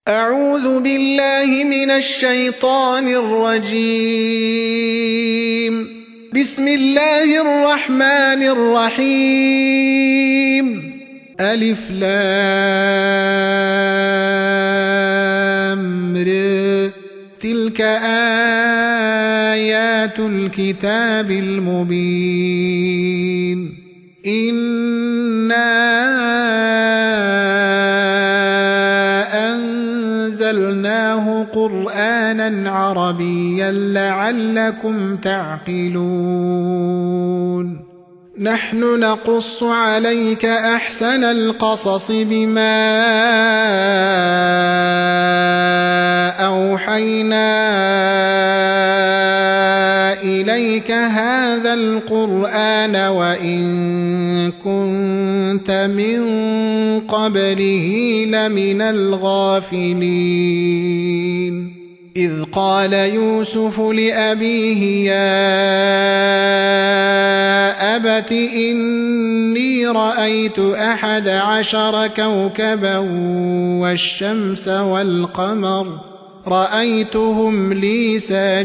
أعوذ بالله من الشيطان الرجيم. بسم الله الرحمن الرحيم. ألف لام ر. تلك آيات الكتاب المبين. إنا أنزلناه قرآنا عربيا لعلكم تعقلون. نحن نقص عليك أحسن القصص بما أوحينا إليك هذا القرآن وإن كنت من قبله لمن الغافلين. إذ قال يوسف لأبيه يا أبت إني رأيت 11 كوكبا والشمس والقمر رأيتهم لي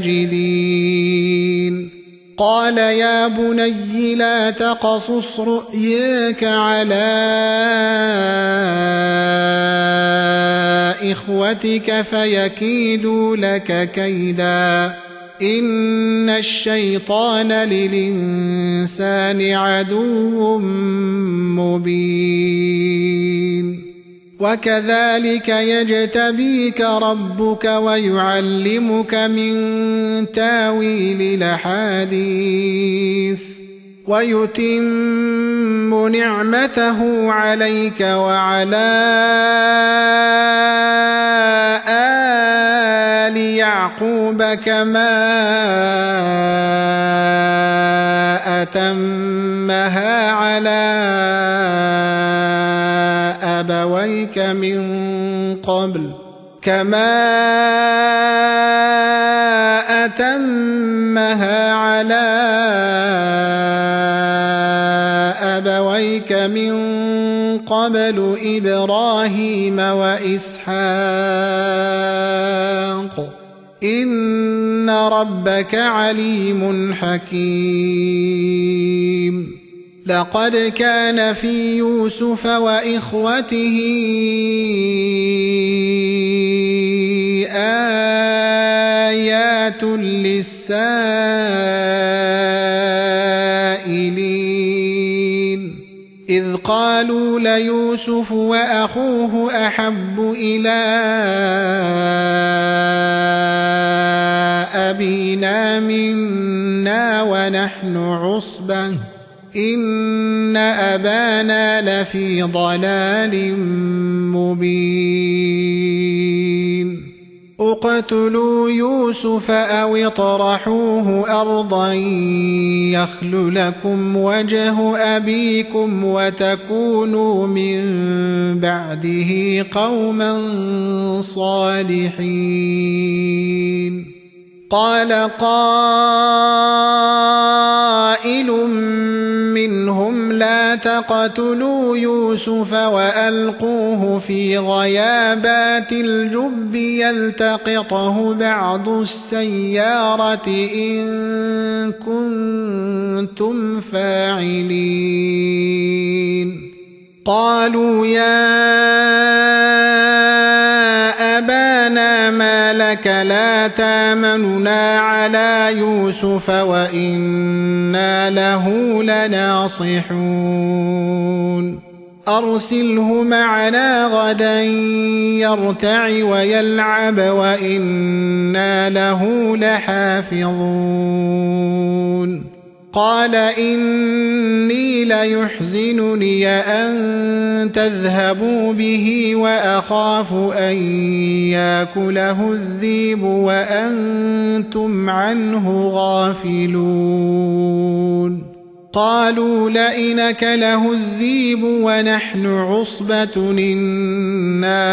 ساجدين. قال يا بني لا تقصص رؤياك على إخوتك فيكيدوا لك كيدا إن الشيطان للإنسان عدو مبين. وكذلك يجتبيك ربك ويعلمك من تاويل الأحاديث ويتم نعمته عليك وعلى آل يعقوب كما أتمها على أبويك من قبل إبراهيم وإسحاق إن ربك عليم حكيم. لقد كان في يوسف وإخوته آيات للسائلين إذ قالوا ليوسف وأخوه أحب إلى أبينا منا ونحن عصبة إن أبانا لفي ضلال مبين. اقتلوا يوسف أو اطرحوه أرضا يخل لكم وجه أبيكم وتكونوا من بعده قوما صالحين. قال قائل منهم لا تقتلوا يوسف وألقوه في غيابات الجب يلتقطه بعض السيارة إن كنتم فاعلين. قالوا يا أبانا ما لك لا تامننا على يوسف وإنا له لناصحون. أرسله معنا غدا يرتع ويلعب وإنا له لحافظون. قال إني ليحزنني أن تذهبوا به وأخاف أن يأكله الذئب وأنتم عنه غافلون. قالوا لئن أكله الذئب ونحن عصبة إنا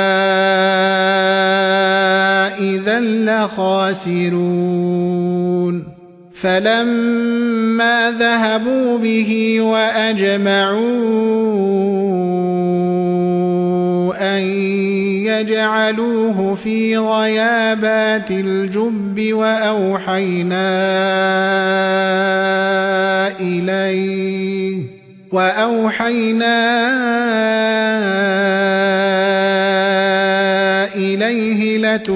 إذا لخاسرون. فلما ذهبوا به وأجمعوا أن ليجعلوه في غيابات الجب وأوحينا إليه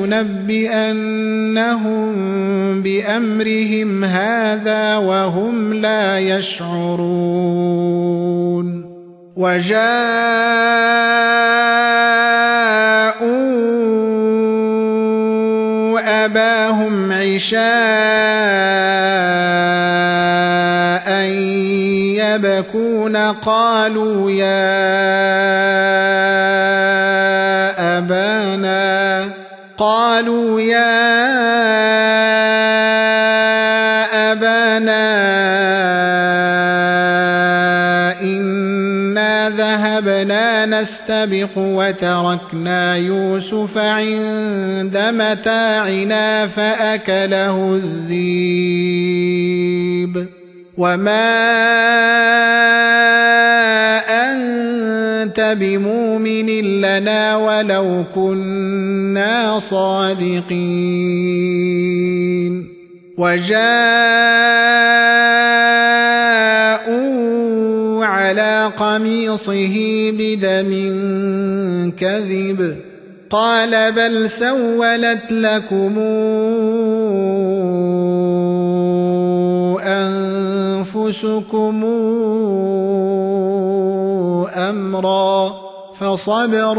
لتنبئنهم بأمرهم هذا وهم لا يشعرون وجاءوا أباهم عشاء يبكون قالوا يا أبانا إنا ذهبنا نستبق وتركنا يوسف عند متاعنا فأكله الذئب وما أنت بمؤمن لنا ولو كنا صادقين وجاءوا على قميصه بدم كذب قال بل سولت لكم أنفسكم أمرا فصبر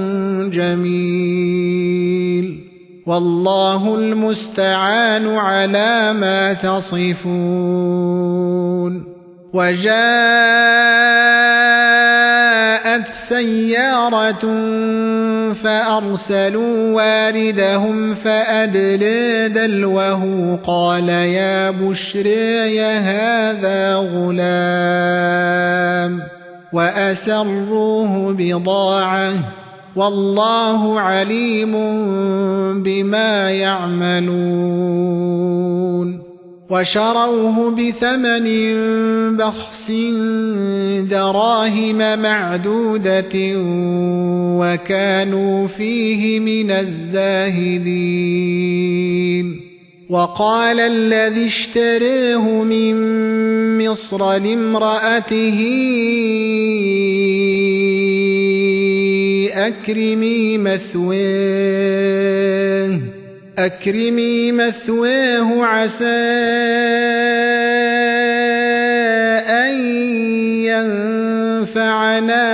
جميل والله المستعان على ما تصفون وجاءت سيارة فأرسلوا واردهم فأدلى دلوه قال يا بشرى هذا غلام وأسروه بضاعة والله عليم بما يعملون وشروه بثمن بخس دراهم معدودة وكانوا فيه من الزاهدين وقال الذي اشتريه من مصر لامرأته أكرمي مثواه عسى أن ينفعنا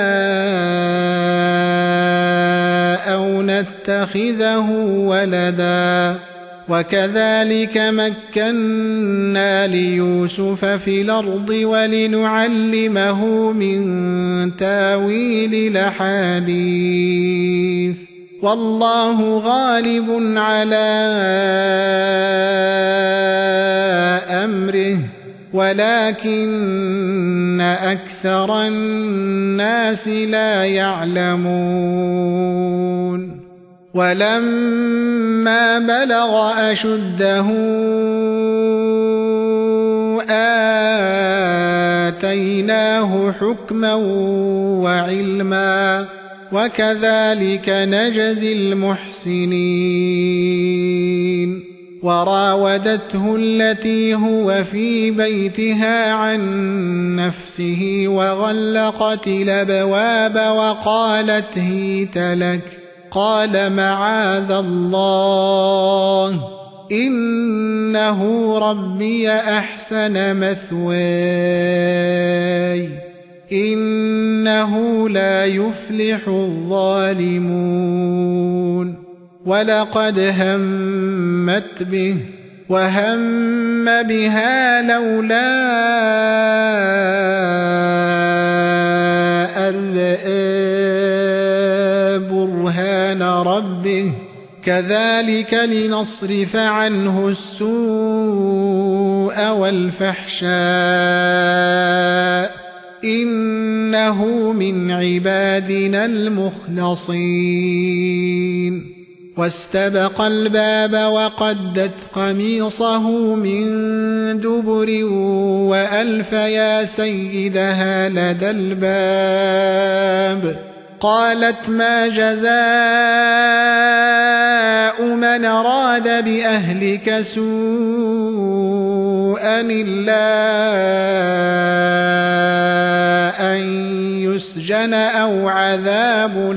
أو نتخذه ولدا وكذلك مكنا ليوسف في الأرض ولنعلمه من تاويل الأحاديث والله غالب على أمره ولكن أكثر الناس لا يعلمون ولما بلغ أشده آتيناه حكما وعلما وكذلك نجزي المحسنين وراودته التي هو في بيتها عن نفسه وغلقت الأبواب وقالت هيت لك قال معاذ الله إنه ربي أحسن مثواي إنه لا يفلح الظالمون ولقد همت به وهم بها لولا أن رأى برهان ربه كذلك لنصرف عنه السوء والفحشاء إنه من عبادنا المخلصين واستبق الباب وقدت قميصه من دبر وألف يا سيدها لدى الباب قالت ما جزاء من أراد بأهلك سوءا إلا أن يسجن أو عذاب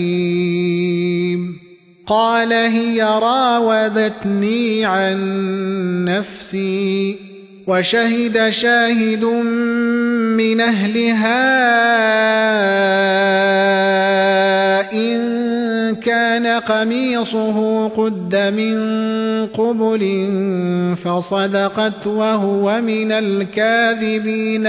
أليم قال هي راودتني عن نفسي وشهد شاهد من أهلها إن كان قميصه قد من قبل فصدقت وهو من الكاذبين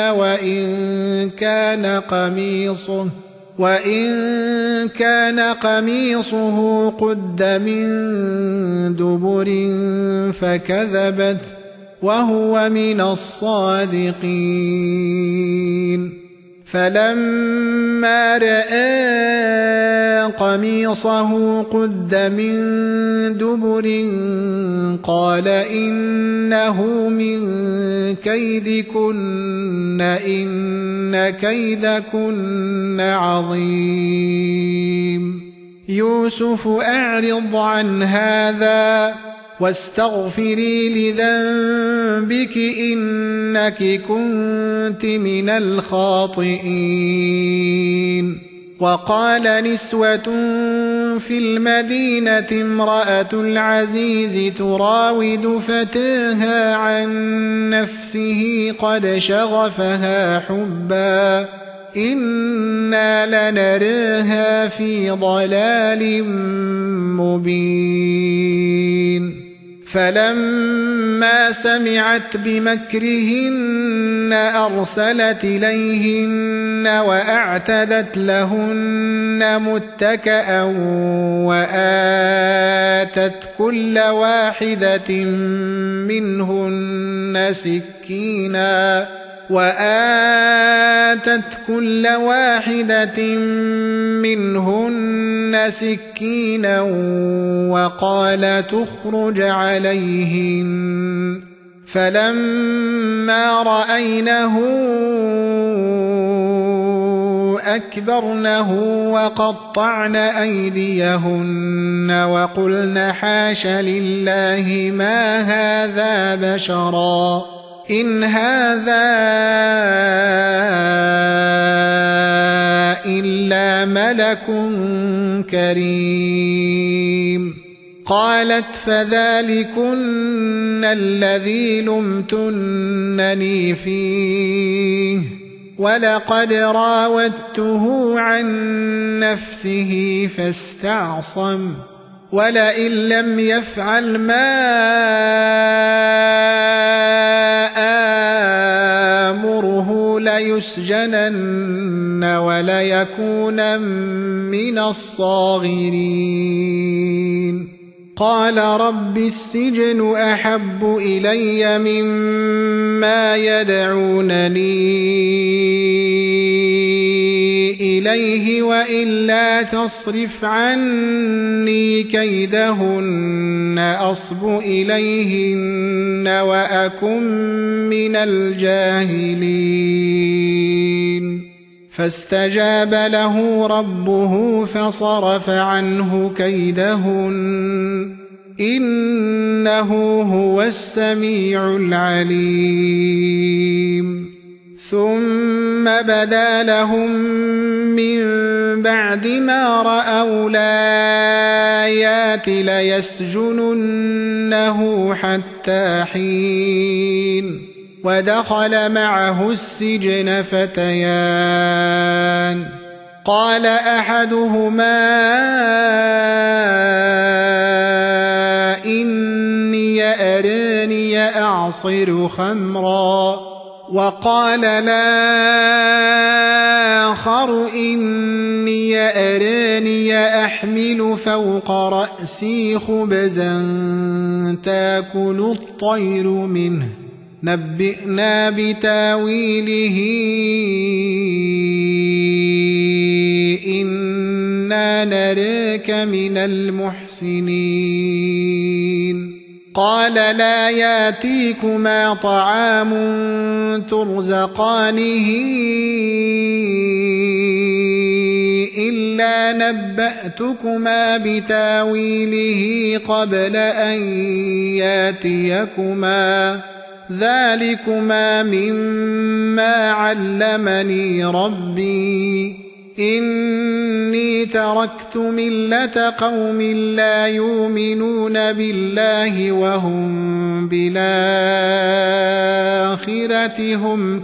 وإن كان قميصه قد من دبر فكذبت وهو من الصادقين فلما رأى قميصه قد من دبر قال إنه من كيدكن إن كيدكن عظيم يوسف أعرض عن هذا واستغفري لذنبك إنك كنت من الخاطئين وقال نسوة في المدينة امرأة العزيز تراود فتاها عن نفسه قد شغفها حبا إنا لنراها في ضلال مبين فلما سمعت بمكرهن أرسلت إليهن وأعتدت لهن متكأ وآتت كل واحدة منهن سكينا وقال تخرج عليهن فلما رأينه أكبرنه وقطعن أيديهن وقلن حاش لله ما هذا بشرا إن هذا إلا ملك كريم قالت فذلكن الذي لمتنني فيه ولقد راودته عن نفسه فاستعصم ولئن لم يفعل ما آمره ليسجنن وليكون من الصاغرين قال رب السجن أحب إلي مما يدعونني إليه وإلا تصرف عني كيدهن أصب إليهن وأكن من الجاهلين فاستجاب له ربه فصرف عنه كيدهن إنه هو السميع العليم ثم بدا لهم من بعد ما رأوا الآيات ليسجننه حتى حين ودخل معه السجن فتيان قال أحدهما إني أراني أعصر خمرا وقال الآخر إني أراني أحمل فوق رأسي خبزا تأكل الطير منه نبئنا بتاويله إنا نراك من المحسنين قال لا ياتيكما طعام ترزقانه إلا نبأتكما بتاويله قبل أن ياتيكما ذلكما مما علمني ربي إني تركت ملة قوم لا يؤمنون بالله وهم بالآخرة هم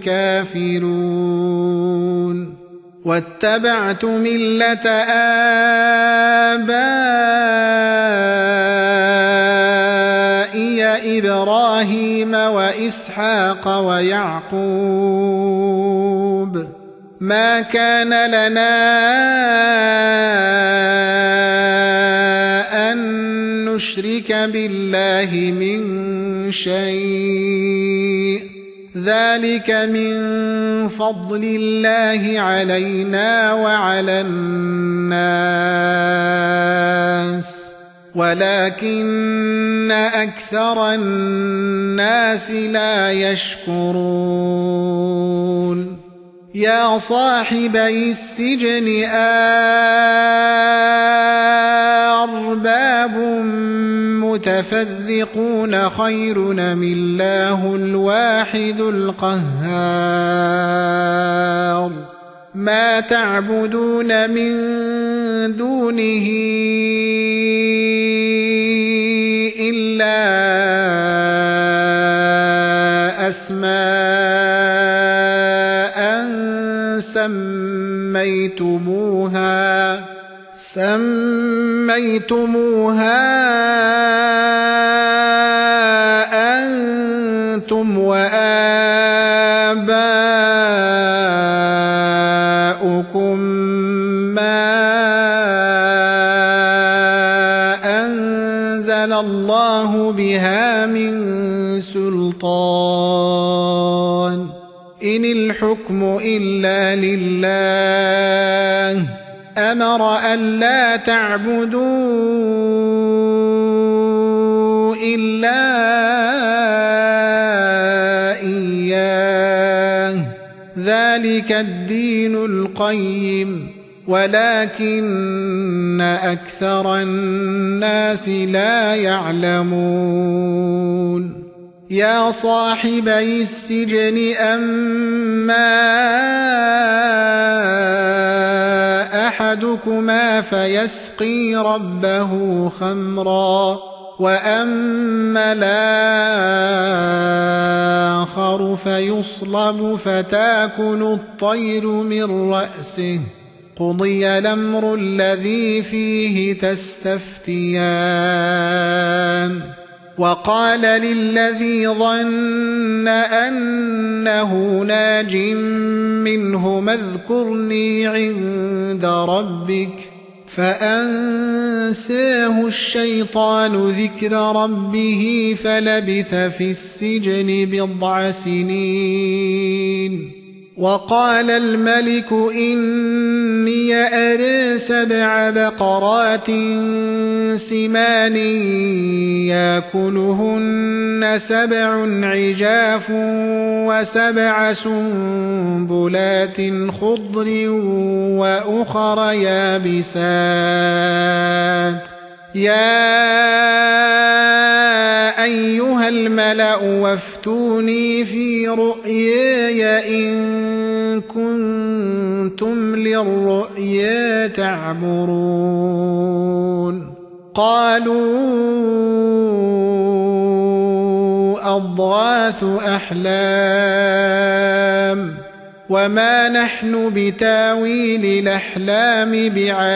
كافرون واتبعت ملة آبائي إبراهيم وإسحاق ويعقوب ما كان لنا أن نشرك بالله من شيء ذلك من فضل الله علينا وعلى الناس ولكن أكثر الناس لا يشكرون يا صاحبي السجن أرباب متفرقون خير أم الله الواحد القهار ما تعبدون من دونه إلا أسماء سميتموها أنتم وآباؤكم ما أنزل الله بها من سلطان إن الحكم إلا لله أمر ألا تعبدوا إلا إياه ذلك الدين القيم ولكن أكثر الناس لا يعلمون يا صاحبي السجن أما أحدكما فيسقي ربه خمرا وأما الآخر فيصلب فتاكل الطير من رأسه قضي الأمر الذي فيه تستفتيان وقال للذي ظن أنه ناج منه اذكرني عند ربك فأنساه الشيطان ذكر ربه فلبث في السجن بضع سنين وقال الملك إني أرى 7 بقرات سمان يأكلهن 7 عجاف و7 سنبلات خضر وأخر يابسات يا أيها الملأ وافتوني في رؤياي إن كنتم للرؤيا تعبرون قالوا أضغاث أحلام وما نحن بتاويل الأحلام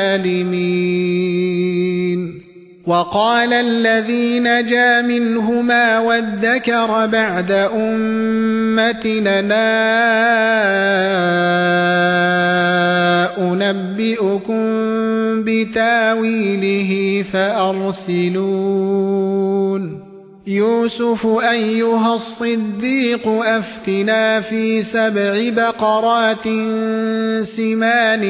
بعالمين وقال الذي نجا منهما وادكر بعد أمتنا أنبئكم بتاويله فأرسلون يوسف أيها الصديق أفتنا في 7 بقرات سمان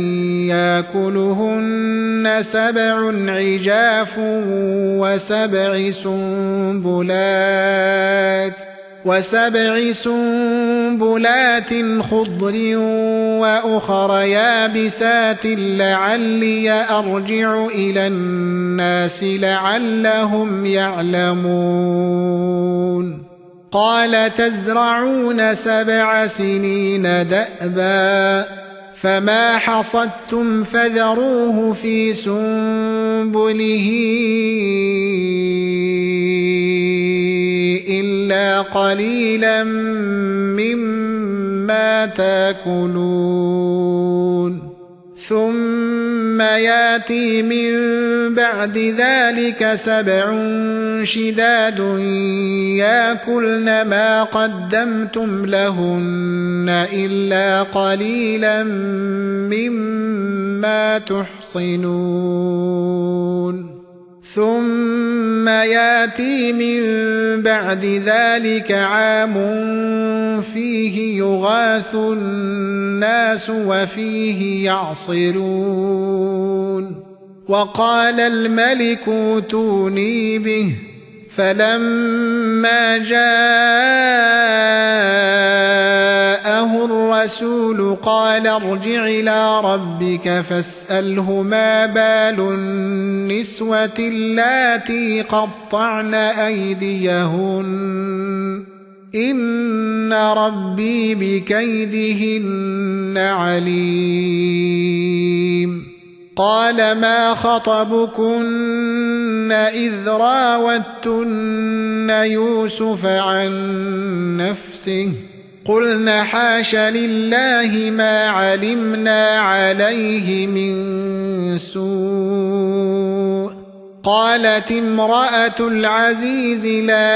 يأكلهن 7 عجاف و7 سنبلات وسبع سنبلات خضر وأخر يابسات لعلي أرجع إلى الناس لعلهم يعلمون قال تزرعون 7 سنين دأبا فما حصدتم فذروه في سنبله إلا قليلا مما تاكلون ثم ياتي من بعد ذلك 7 شداد ياكلن ما قدمتم لهن إلا قليلا مما تحصنون ثم ياتي من بعد ذلك عام فيه يغاث الناس وفيه يعصرون وقال الملك ائتوني به فلما جاءه الرسول قال ارجع إلى ربك فاسأله ما بال النسوة اللاتي قطعن أيديهن إن ربي بكيدهن عليم قال ما خطبكن إذ راوتن يوسف عن نفسه قلن حاش لله ما علمنا عليه من سوء قالت امرأة العزيز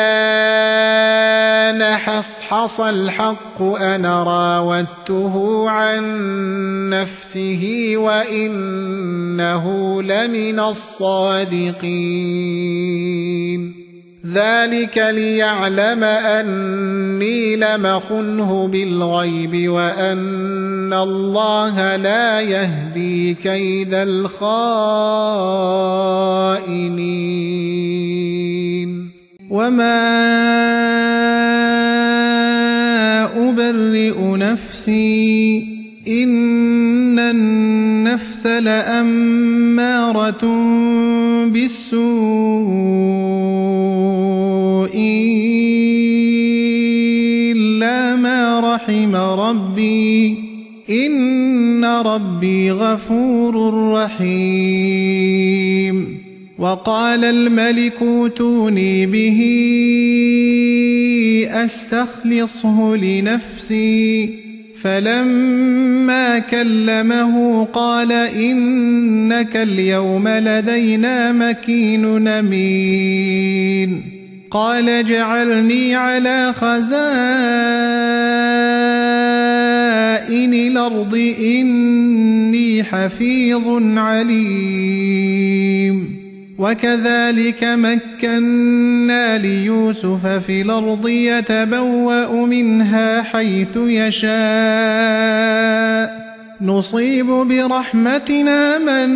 لا نحصحص الحق أنا راودته عن نفسه وإنه لمن الصادقين ذلك ليعلم أني لم أخنه بالغيب وأن الله لا يهدي كيد الخائنين وما أبرئ نفسي إن النفس لأمارة بالسوء إلا ما رحم ربي إن ربي غفور رحيم وقال الملك ائتوني به أستخلصه لنفسي فلما كلمه قال إنك اليوم لدينا مكين أمين قال اجعلني على خزائن الأرض إني حفيظ عليم وكذلك مكنا ليوسف في الأرض يتبوأ منها حيث يشاء نصيب برحمتنا من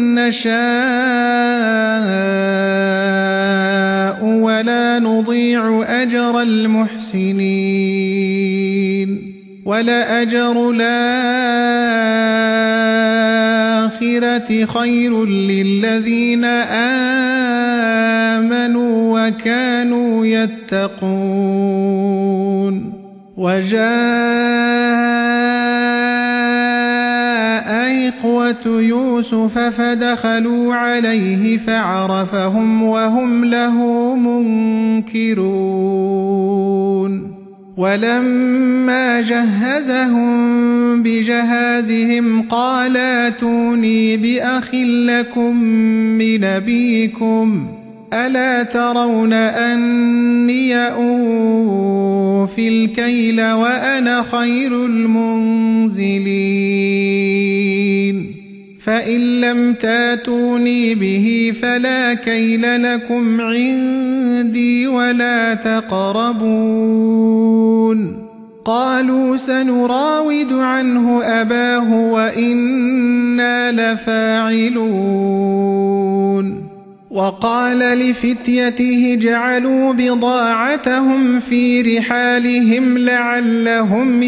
نشاء ولا نضيع أجر المحسنين ولأجر الآخرة خير للذين آمنوا وكانوا يتقون وجاء إخوة يوسف فدخلوا عليه فعرفهم وهم له منكرون ولما جهزهم بجهازهم قال ائتوني بأخ لكم من أبيكم ألا ترون أني أوفي الكيل وأنا خير المنزلين فإن لم تاتوني به فلا كيل لكم عندي ولا تقربون قالوا سنراود عنه أباه وإنا لفاعلون وقال لفتيته اجعلوا بضاعتهم في رحالهم لعلهم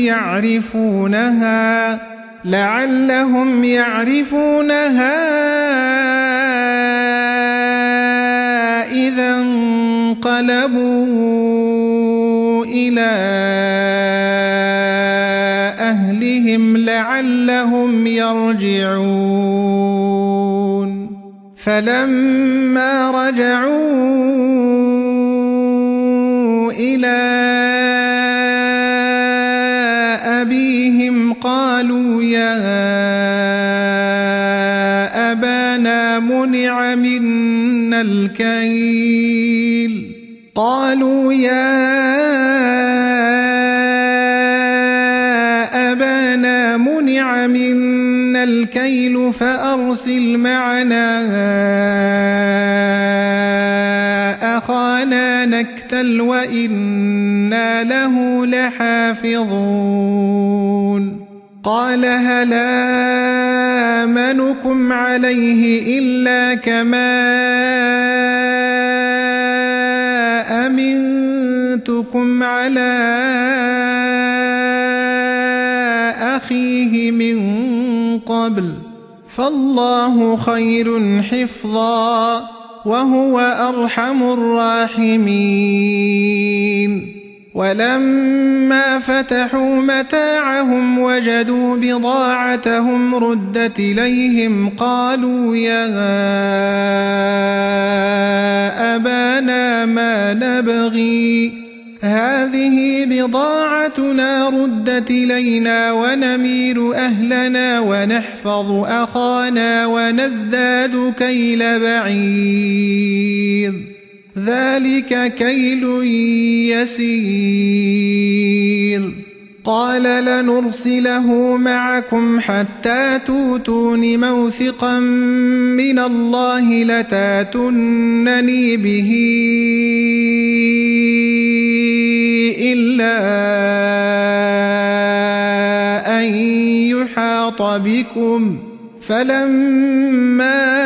يعرفونها إذا انقلبوا إلى أهلهم لعلهم يرجعون فلما رجعوا إلى أبيهم قالوا يا أبانا منع منا الكيل فأرسل معنا أخانا نكتل وإنا له لحافظون قال هل آمنكم عليه إلا كما أمنتكم على أخيه من قبل فالله خير حفظا وهو أرحم الراحمين ولما فتحوا متاعهم وجدوا بضاعتهم ردت إليهم قالوا يا أبانا ما نبغي هذه بضاعتنا ردت إلينا ونمير أهلنا ونحفظ أخانا ونزداد كيل بعير ذلك كيل يسير قال لنرسله معكم حتى توتون موثقا من الله لتاتونني به إلا أن يحاط بكم فلما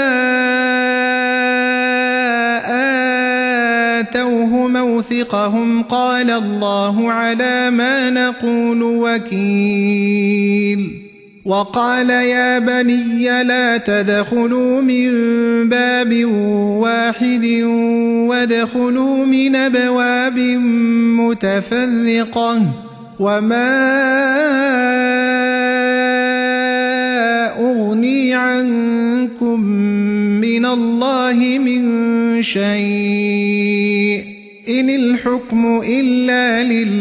آتوه موثقهم قال الله على ما نقول وكيل وقال يا بني لا تدخلوا من باب واحد وادخلوا من أبواب متفرقة وما أغني عنكم من الله من شيء إن الحكم إلا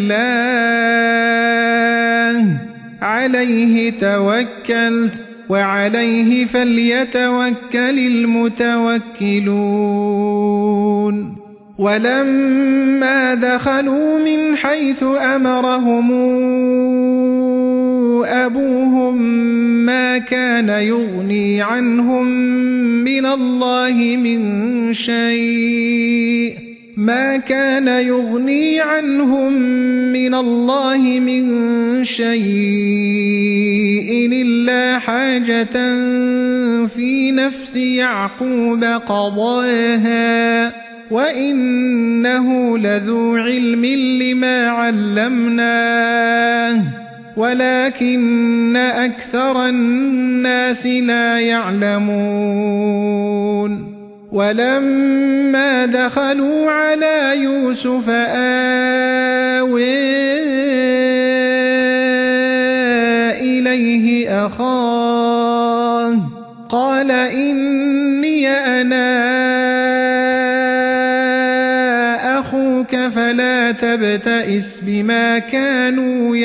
لله عليه توكلت وعليه فليتوكل المتوكلون ولما دخلوا من حيث أمرهم أبوهم ما كان يغني عنهم من الله من شيء إلا حاجة في نفس يعقوب قضاها وإنه لذو علم لما علمناه ولكن أكثر الناس لا يعلمون ولما دخلوا على يوسف آوى إليه أخاه قال إني أنا أخوك فلا تبتئس بما كانوا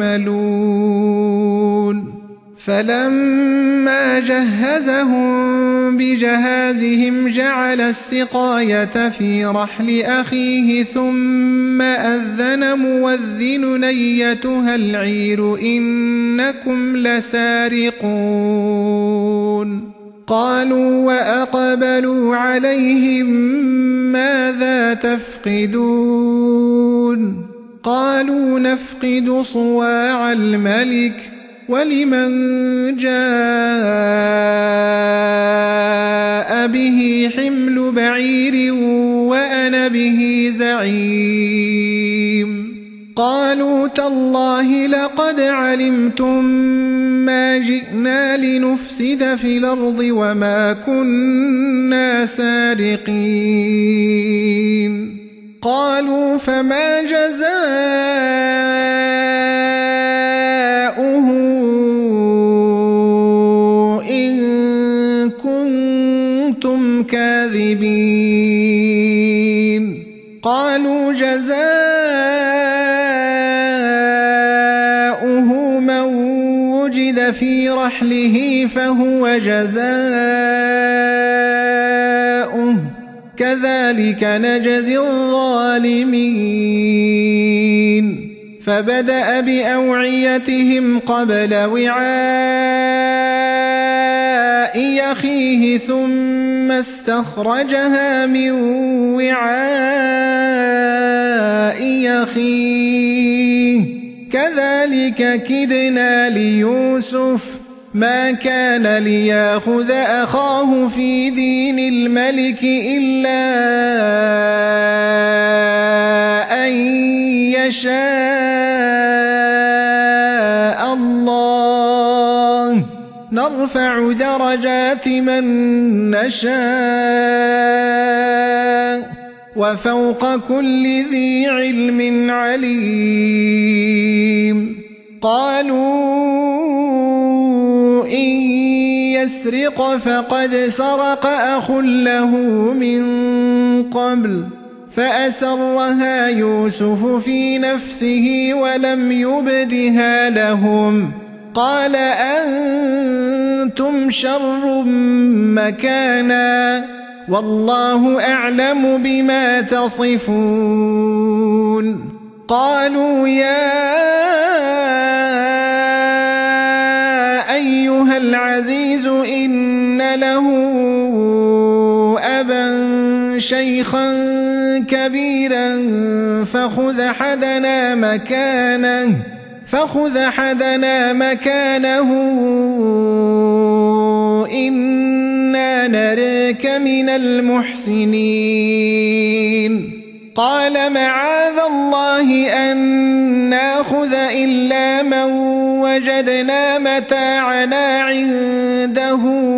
يعملون فلما جهزهم بجهازهم جعل السقاية في رحل أخيه ثم أذن مؤذن أيتها العير إنكم لسارقون قالوا وأقبلوا عليهم ماذا تفقدون قالوا نفقد صواع الملك ولمن جاء به حمل بعير وأنا به زعيم قالوا تالله لقد علمتم ما جئنا لنفسد في الأرض وما كنا سارقين قالوا فما جزاؤه إن كنتم كاذبين قالوا جزاؤه من وجد في رحله فهو جزاؤه كذلك نجزي الظالمين فبدأ بأوعيتهم قبل وعاء أخيه ثم استخرجها من وعاء أخيه كذلك كدنا ليوسف ما كان ليأخذ أخاه في دين الملك إلا أن يشاء الله نرفع درجات من نشاء وفوق كل ذي علم عليم قالوا إن يسرق فقد سرق أخ له من قبل فأسرها يوسف في نفسه ولم يبدها لهم قال أنتم شر مكانا والله أعلم بما تصفون قالوا يا أيها العزيز إن له أبا شيخا كبيرا فخذ أحدنا مكانه إنا نراك من المحسنين قال معاذ الله أن ناخذ إلا من وجدنا متاعنا عنده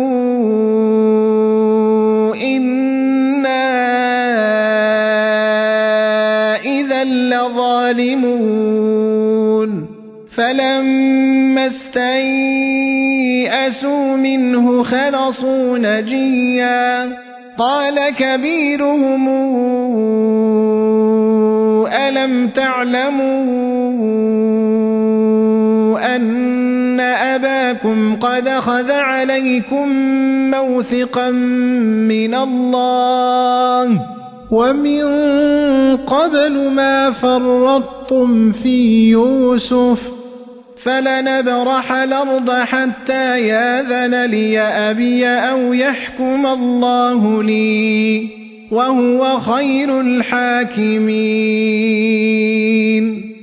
إنا إذا لظالمون فلما استيئسوا منه خلصوا نجيا قال كبيرهم ألم تعلموا أن أباكم قد أخذ عليكم موثقا من الله ومن قبل ما فرطتم في يوسف فلنبرح الأرض حتى ياذن لي أبي أو يحكم الله لي وهو خير الحاكمين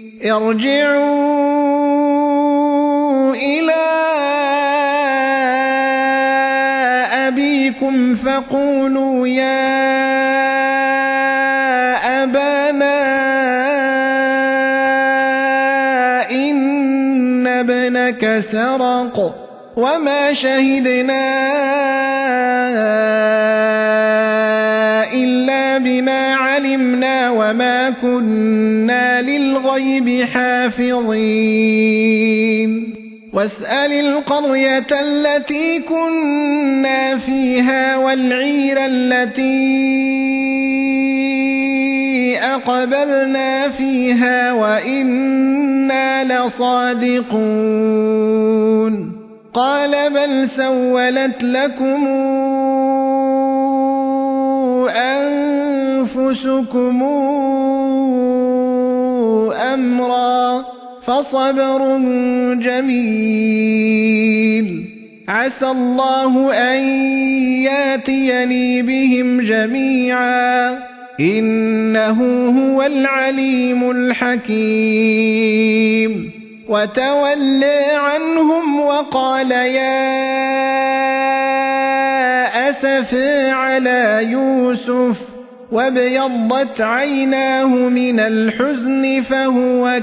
ارجعوا إلى أبيكم فقولوا يا أبانا إن ابنك سرق وما شهدنا إلا بما علمنا وما كنا للغيب حافظين واسأل القرية التي كنا فيها والعير التي أقبلنا فيها وإنا لصادقون قال بل سولت لكم أنفسكم أمرا فصبر جميل عسى الله أن ياتيني بهم جميعا إنه هو العليم الحكيم وتولى عنهم وقال يا أسفا على يوسف وابيضت عيناه من الحزن فهو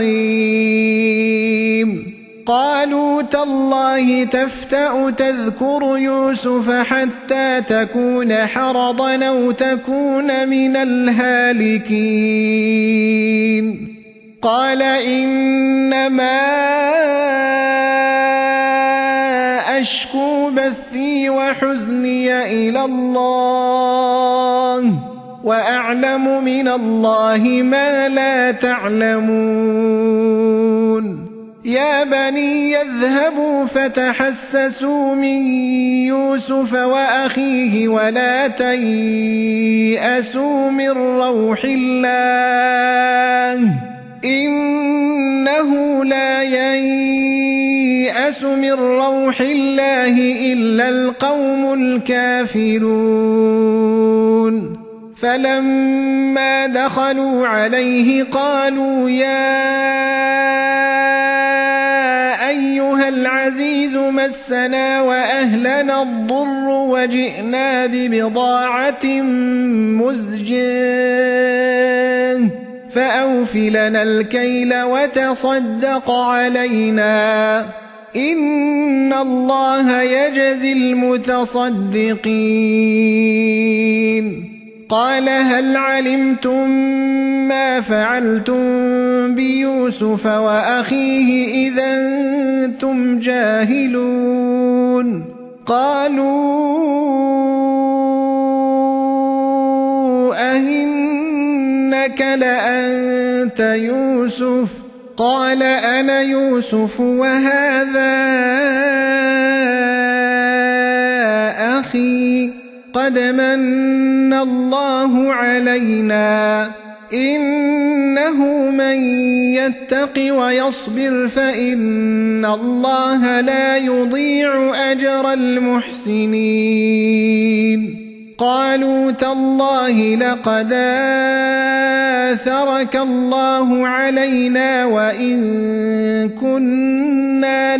كظيم قالوا تالله تفتأ تذكر يوسف حتى تكون حرضا أو تكون من الهالكين قال إنما أشكو بثي وحزني إلى الله وأعلم من الله ما لا تعلمون يا بني يذهبوا فتحسسوا من يوسف وأخيه ولا تيأسوا من روح الله إنه لا ييأس من روح الله إلا القوم الكافرون فلما دخلوا عليه قالوا يا أيها العزيز مسنا وأهلنا الضر وجئنا ببضاعة مزجاة فأوف لنا الكيل وتصدق علينا إن الله يجزي المتصدقين قال هل علمتم ما فعلتم بيوسف وأخيه إذا أنتم جاهلون قالوا أئنك لأنت يوسف قال أنا يوسف وهذا أخي قد من الله علينا إنه من يتق ويصبر فإن الله لا يضيع أجر المحسنين قالوا تالله لقد آثرك الله علينا وإن كنا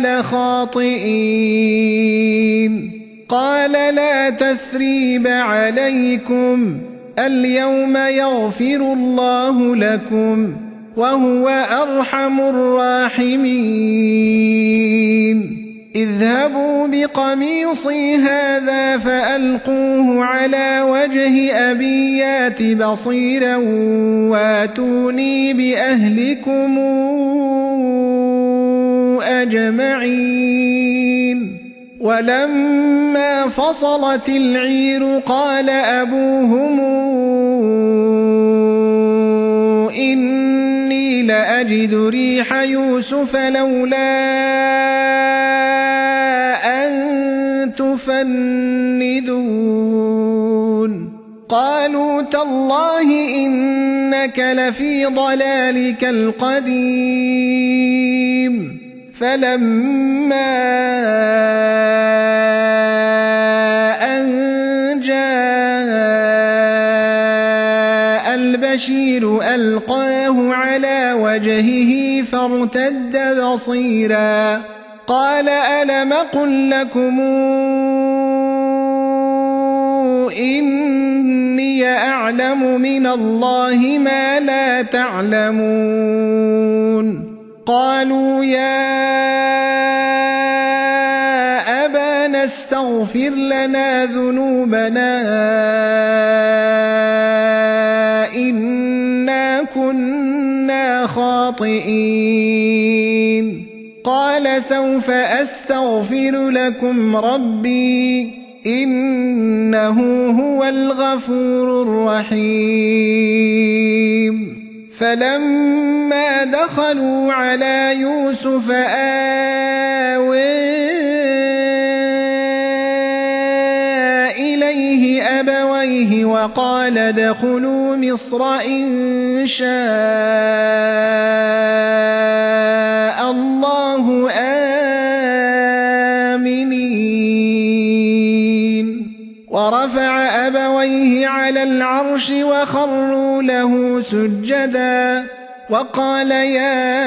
لخاطئين قال لا تثريب عليكم اليوم يغفر الله لكم وهو أرحم الراحمين اذهبوا بقميصي هذا فألقوه على وجه أبي يات بصيرا واتوني بأهلكم أجمعين ولما فصلت العير قال أبوهم إني لأجد ريح يوسف لولا أن تفندون قالوا تالله إنك لفي ضلالك القديم فلما أن جاء البشير ألقاه على وجهه فارتد بصيرا قال ألم قل لكم إني أعلم من الله ما لا تعلمون قالوا يا أبانا استغفر لنا ذنوبنا إنا كنا خاطئين قال سوف أستغفر لكم ربي إنه هو الغفور الرحيم فلما دخلوا على يوسف آوى إليه أبويه وقال ادخلوا مصر إن شاء الله آمنين ورفع أبويه على العرش وخروا له سجدا وقال يا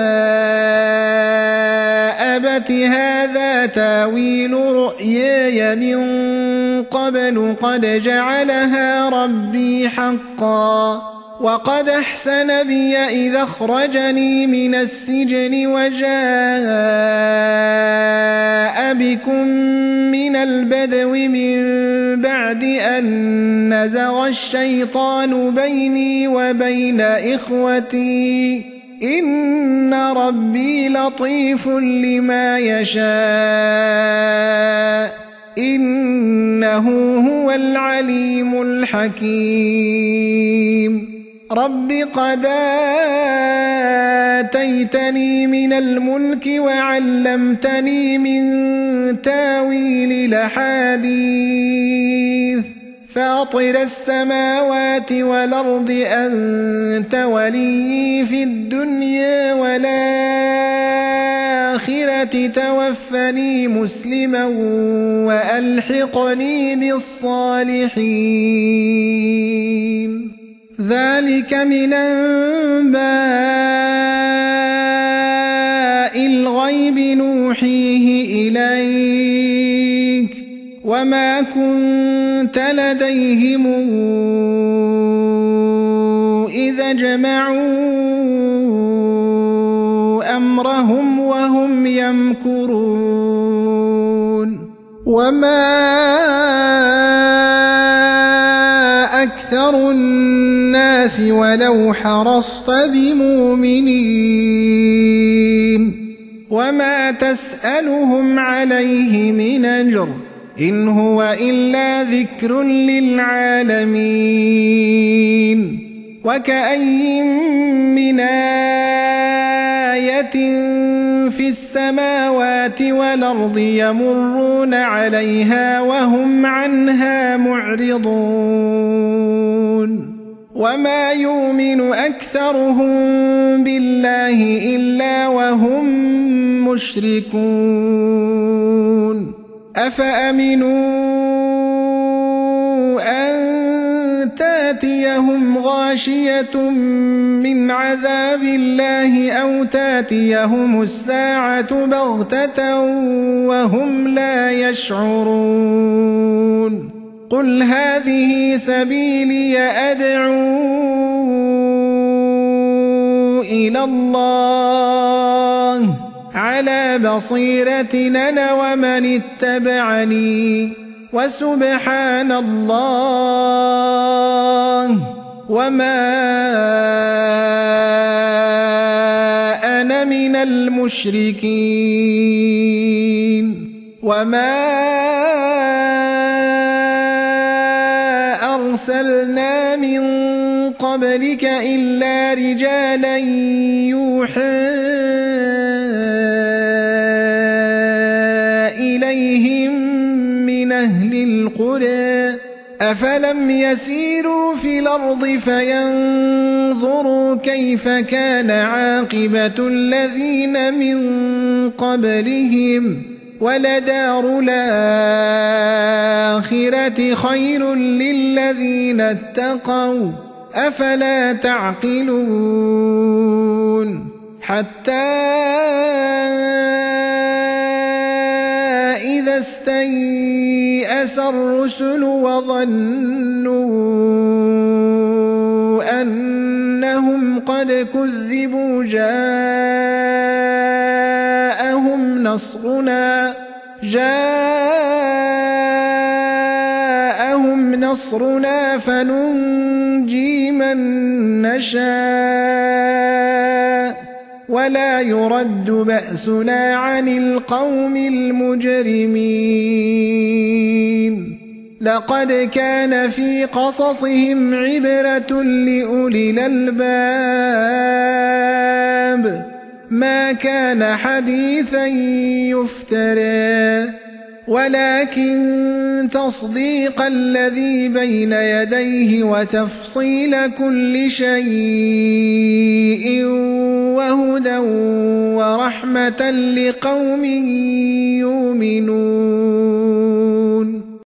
أبت هذا تاويل رؤياي من قبل قد جعلها ربي حقا وقد أحسن بي إذا أخرجني من السجن وجاء بكم من البدو من بعد أن نزغ الشيطان بيني وبين إخوتي إن ربي لطيف لما يشاء إنه هو العليم الحكيم رب قد آتيتني من الملك وعلمتني من تاويل الأحاديث فاطر السماوات والأرض أنت ولي في الدنيا والآخرة توفني مسلما وألحقني بالصالحين ذلك من أنباء الغيب نوحيه إليك وما كنت لديهم إذا جمعوا أمرهم وهم يمكرون وما أكثر الناس ولو حرصت بمؤمنين وما تسألهم عليه من أجر إن هو إلا ذكر للعالمين وكأي من آية في السماوات والأرض يمرون عليها وهم عنها معرضون وما يؤمن أكثرهم بالله إلا وهم مشركون أفأمنوا أن تاتيهم غاشية من عذاب الله أو تاتيهم الساعة بغتة وهم لا يشعرون قل هذه سبيلي أدعو إلى الله على بصيرة أنا ومن اتبعني وسبحان الله وما أنا من المشركين وما أرسلنا من قبلك إلا رجالا يوحى إليهم من أهل القرى أفلم يسيروا في الأرض فينظروا كيف كان عاقبة الذين من قبلهم ولدار الآخرة خير للذين اتقوا أفلا تعقلون حتى إذا استيأس الرسل وظنوا أنهم قد كذبوا جاءهم نصرنا فننجي من نشاء ولا يرد بأسنا عن القوم المجرمين لقد كان في قصصهم عبرة لأولي الألباب ما كان حديثا يفترى ولكن تصديق الذي بين يديه وتفصيل كل شيء وهدى ورحمة لقوم يؤمنون